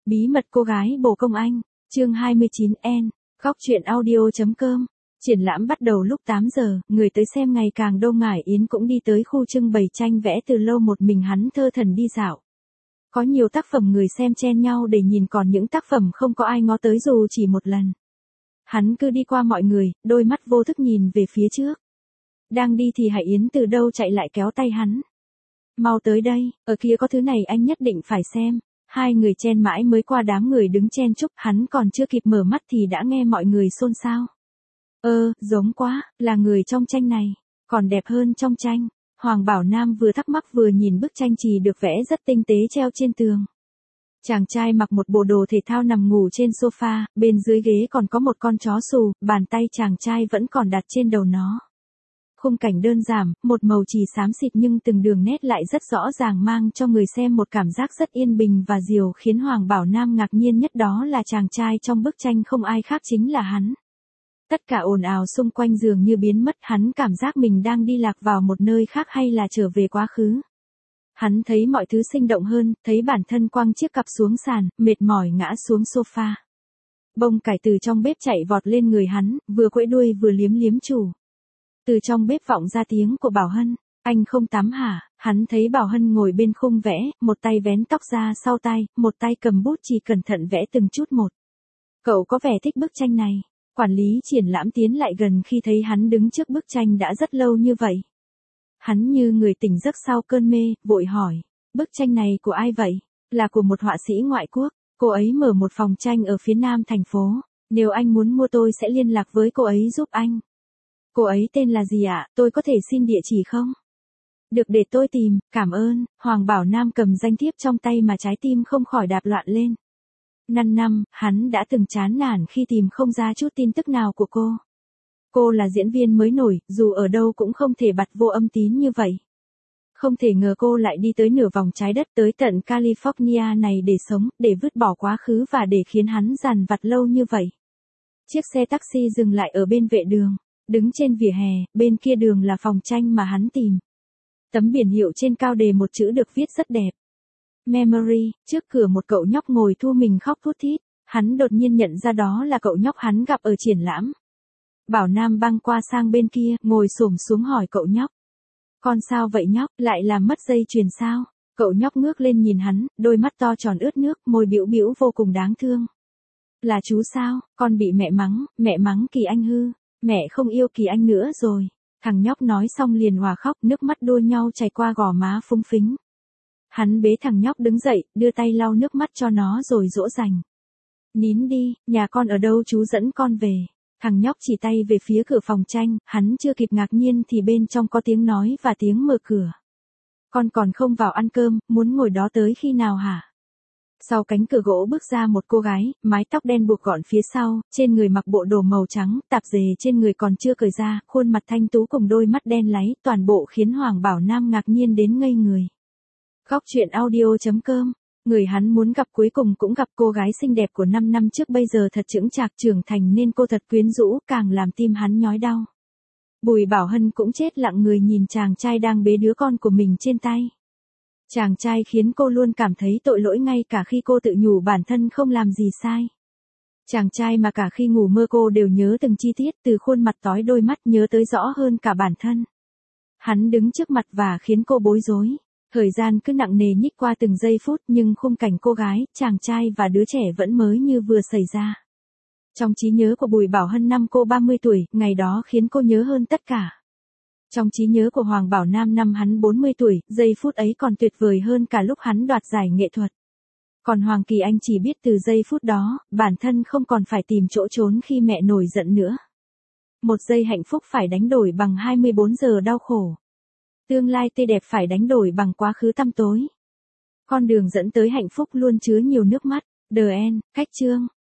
Bí mật cô gái bồ công anh, chương 29N, góc truyện audio.com. Triển lãm bắt đầu lúc 8 giờ, người tới xem ngày càng đông. Ngải Yến cũng đi tới khu trưng bày tranh vẽ, từ lâu một mình hắn thơ thẩn đi dạo. Có nhiều tác phẩm người xem chen nhau để nhìn, còn những tác phẩm không có ai ngó tới dù chỉ một lần. Hắn cứ đi qua mọi người, đôi mắt vô thức nhìn về phía trước. Đang đi thì Hải Yến từ đâu chạy lại kéo tay hắn. Mau tới đây, ở kia có thứ này anh nhất định phải xem. Hai người chen mãi mới qua đám người đứng chen chúc, hắn còn chưa kịp mở mắt thì đã nghe mọi người xôn xao. Giống quá, là người trong tranh này, còn đẹp hơn trong tranh. Hoàng Bảo Nam vừa thắc mắc vừa nhìn bức tranh chì được vẽ rất tinh tế treo trên tường. Chàng trai mặc một bộ đồ thể thao nằm ngủ trên sofa, bên dưới ghế còn có một con chó xù, bàn tay chàng trai vẫn còn đặt trên đầu nó. Khung cảnh đơn giản, một màu chì xám xịt nhưng từng đường nét lại rất rõ ràng, mang cho người xem một cảm giác rất yên bình và dịu, khiến Hoàng Bảo Nam ngạc nhiên nhất đó là chàng trai trong bức tranh không ai khác chính là hắn. Tất cả ồn ào xung quanh dường như biến mất, hắn cảm giác mình đang đi lạc vào một nơi khác hay là trở về quá khứ. Hắn thấy mọi thứ sinh động hơn, thấy bản thân quăng chiếc cặp xuống sàn, mệt mỏi ngã xuống sofa. Bông cải từ trong bếp chạy vọt lên người hắn, vừa quẫy đuôi vừa liếm liếm chủ. Từ trong bếp vọng ra tiếng của Bảo Hân, anh không tắm hả? Hắn thấy Bảo Hân ngồi bên khung vẽ, một tay vén tóc ra sau tay, một tay cầm bút chì cẩn thận vẽ từng chút một. Cậu có vẻ thích bức tranh này. Quản lý triển lãm tiến lại gần khi thấy hắn đứng trước bức tranh đã rất lâu như vậy. Hắn như người tỉnh giấc sau cơn mê, vội hỏi, bức tranh này của ai vậy? Là của một họa sĩ ngoại quốc, cô ấy mở một phòng tranh ở phía nam thành phố, nếu anh muốn mua tôi sẽ liên lạc với cô ấy giúp anh. Cô ấy tên là gì ạ, tôi có thể xin địa chỉ không? Được, để tôi tìm, cảm ơn. Hoàng Bảo Nam cầm danh thiếp trong tay mà trái tim không khỏi đạp loạn lên. 5 năm, hắn đã từng chán nản khi tìm không ra chút tin tức nào của cô. Cô là diễn viên mới nổi, dù ở đâu cũng không thể bặt vô âm tín như vậy. Không thể ngờ cô lại đi tới nửa vòng trái đất, tới tận California này để sống, để vứt bỏ quá khứ và để khiến hắn dằn vặt lâu như vậy. Chiếc xe taxi dừng lại ở bên vệ đường. Đứng trên vỉa hè, bên kia đường là phòng tranh mà hắn tìm. Tấm biển hiệu trên cao đề một chữ được viết rất đẹp. Memory. Trước cửa một cậu nhóc ngồi thu mình khóc thút thít. Hắn đột nhiên nhận ra đó là cậu nhóc hắn gặp ở triển lãm. Bảo Nam băng qua sang bên kia, ngồi xổm xuống hỏi cậu nhóc. Con sao vậy nhóc, lại làm mất dây chuyền sao? Cậu nhóc ngước lên nhìn hắn, đôi mắt to tròn ướt nước, môi bĩu bĩu vô cùng đáng thương. Là chú sao, con bị mẹ mắng Kỳ Anh hư. Mẹ không yêu Kỳ Anh nữa rồi. Thằng nhóc nói xong liền hòa khóc, nước mắt đua nhau chảy qua gò má phúng phính. Hắn bế thằng nhóc đứng dậy, đưa tay lau nước mắt cho nó rồi dỗ dành. Nín đi, nhà con ở đâu chú dẫn con về. Thằng nhóc chỉ tay về phía cửa phòng tranh, hắn chưa kịp ngạc nhiên thì bên trong có tiếng nói và tiếng mở cửa. Con còn không vào ăn cơm, muốn ngồi đó tới khi nào hả? Sau cánh cửa gỗ bước ra một cô gái, mái tóc đen buộc gọn phía sau, trên người mặc bộ đồ màu trắng, tạp dề trên người còn chưa cởi ra, khuôn mặt thanh tú cùng đôi mắt đen láy, toàn bộ khiến Hoàng Bảo Nam ngạc nhiên đến ngây người. Góc truyện audio.com. Người hắn muốn gặp cuối cùng cũng gặp, cô gái xinh đẹp của 5 năm trước bây giờ thật chững chạc trưởng thành nên cô thật quyến rũ, càng làm tim hắn nhói đau. Bùi Bảo Hân cũng chết lặng người nhìn chàng trai đang bế đứa con của mình trên tay. Chàng trai khiến cô luôn cảm thấy tội lỗi ngay cả khi cô tự nhủ bản thân không làm gì sai. Chàng trai mà cả khi ngủ mơ cô đều nhớ từng chi tiết, từ khuôn mặt tối đôi mắt, nhớ tới rõ hơn cả bản thân. Hắn đứng trước mặt và khiến cô bối rối. Thời gian cứ nặng nề nhích qua từng giây phút, nhưng khung cảnh cô gái, chàng trai và đứa trẻ vẫn mới như vừa xảy ra. Trong trí nhớ của Bùi Bảo Hân năm cô 30 tuổi, ngày đó khiến cô nhớ hơn tất cả. Trong trí nhớ của Hoàng Bảo Nam năm hắn 40 tuổi, giây phút ấy còn tuyệt vời hơn cả lúc hắn đoạt giải nghệ thuật. Còn Hoàng Kỳ Anh chỉ biết từ giây phút đó, bản thân không còn phải tìm chỗ trốn khi mẹ nổi giận nữa. Một giây hạnh phúc phải đánh đổi bằng 24 giờ đau khổ. Tương lai tươi đẹp phải đánh đổi bằng quá khứ tăm tối. Con đường dẫn tới hạnh phúc luôn chứa nhiều nước mắt. The End. Cách chương.